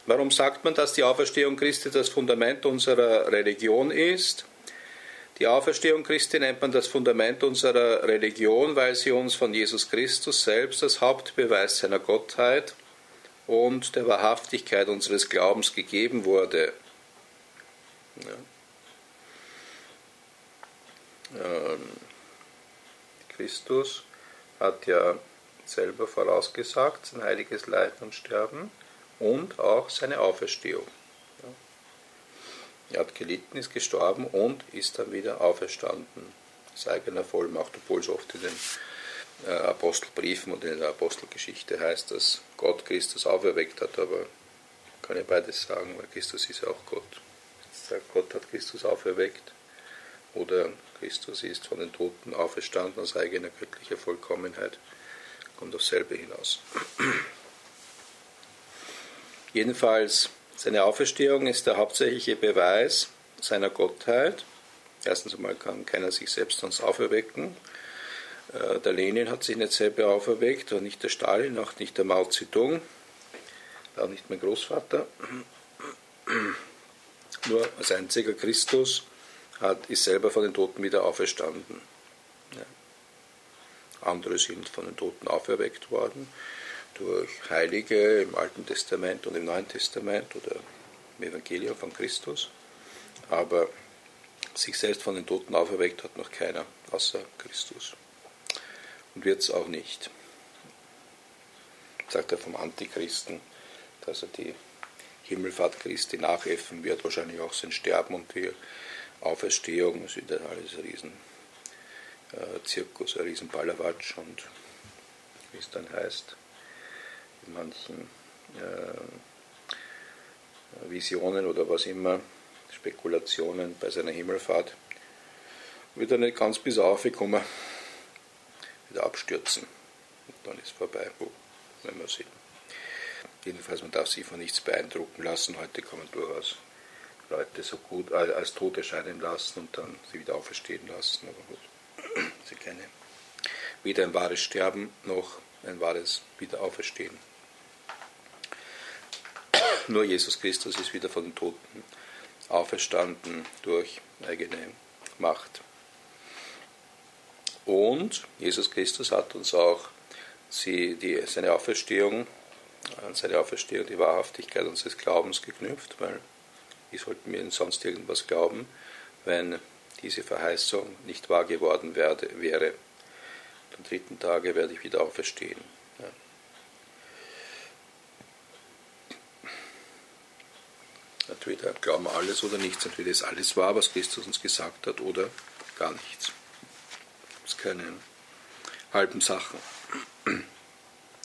Warum sagt man, dass die Auferstehung Christi das Fundament unserer Religion ist? Die Auferstehung Christi nennt man das Fundament unserer Religion, weil sie uns von Jesus Christus selbst als Hauptbeweis seiner Gottheit und der Wahrhaftigkeit unseres Glaubens gegeben wurde. Ja. Christus hat ja selber vorausgesagt, sein heiliges Leiden und Sterben und auch seine Auferstehung. Er hat gelitten, ist gestorben und ist dann wieder auferstanden. Aus eigener Vollmacht, obwohl es oft in den Apostelbriefen und in der Apostelgeschichte heißt, dass Gott Christus auferweckt hat, aber man kann ja beides sagen, weil Christus ist ja auch Gott. Gott hat Christus auferweckt oder Christus ist von den Toten auferstanden aus eigener göttlicher Vollkommenheit. Kommt aufs selbe hinaus. Jedenfalls, seine Auferstehung ist der hauptsächliche Beweis seiner Gottheit. Erstens einmal kann keiner sich selbst sonst auferwecken. Der Lenin hat sich nicht selber auferweckt, und nicht der Stalin, auch nicht der Mao Zedong, auch nicht mein Großvater. Nur als einziger Christus ist selber von den Toten wieder auferstanden. Ja. Andere sind von den Toten auferweckt worden durch Heilige im Alten Testament und im Neuen Testament oder im Evangelium von Christus. Aber sich selbst von den Toten auferweckt hat noch keiner, außer Christus. Und wird es auch nicht. Sagt er vom Antichristen, dass er die Himmelfahrt Christi nachäffen wird, wahrscheinlich auch sein Sterben und die Auferstehung. Das ist alles ein riesen Zirkus, ein riesen Ballerwatsch und wie es dann heißt, in manchen Visionen oder was immer, Spekulationen bei seiner Himmelfahrt, wird er nicht ganz bis aufgekommen, wieder abstürzen. Und dann ist vorbei, wenn wir sehen. Jedenfalls, man darf sich von nichts beeindrucken lassen. Heute kann man durchaus Leute so gut als tot erscheinen lassen und dann sie wieder auferstehen lassen. Aber gut, sie keine weder ein wahres Sterben noch ein wahres Wiederauferstehen. Nur Jesus Christus ist wieder von den Toten auferstanden durch eigene Macht. Und Jesus Christus hat uns auch seine Auferstehung die Wahrhaftigkeit unseres Glaubens geknüpft, weil wie sollten wir denn sonst irgendwas glauben, wenn diese Verheißung nicht wahr geworden wäre. Am 3. Tage werde ich wieder auferstehen. Ja. Entweder glauben wir alles oder nichts, entweder ist alles wahr, was Christus uns gesagt hat, oder gar nichts. Es gibt keine halben Sachen.